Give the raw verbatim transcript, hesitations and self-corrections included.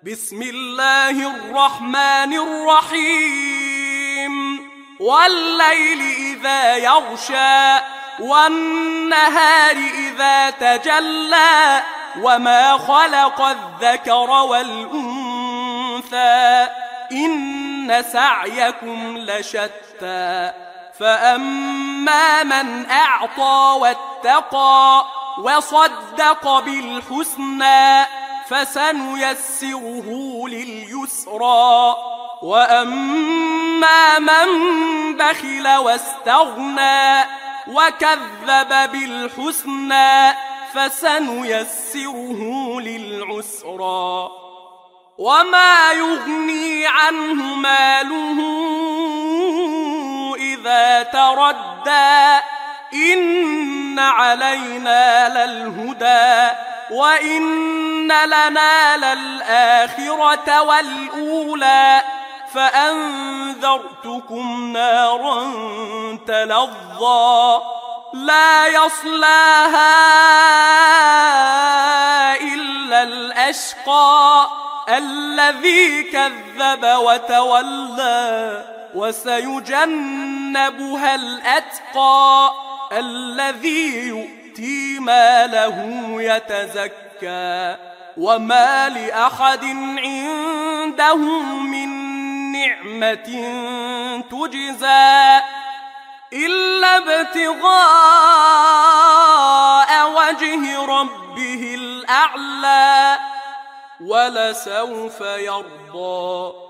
بسم الله الرحمن الرحيم والليل إذا يغشى والنهار إذا تجلى وما خلق الذكر والأنثى إن سعيكم لشتى فأما من أعطى واتقى وصدق بالحسنى فسنيسره لليسرى وأما من بخل واستغنى وكذب بالحسنى فسنيسره للعسرى وما يغني عنه ماله إذا تردى إن علينا للهدى وإن لنا للآخرة والأولى فأنذرتكم نارا تلظى لا يصلاها إلا الأشقى الذي كذب وتولى وسيجنبها الأتقى الذي يؤتي ماله يتزكى وما لأحد عنده من نعمة تجزى إلا ابتغاء وجه ربه الأعلى ولسوف يرضى.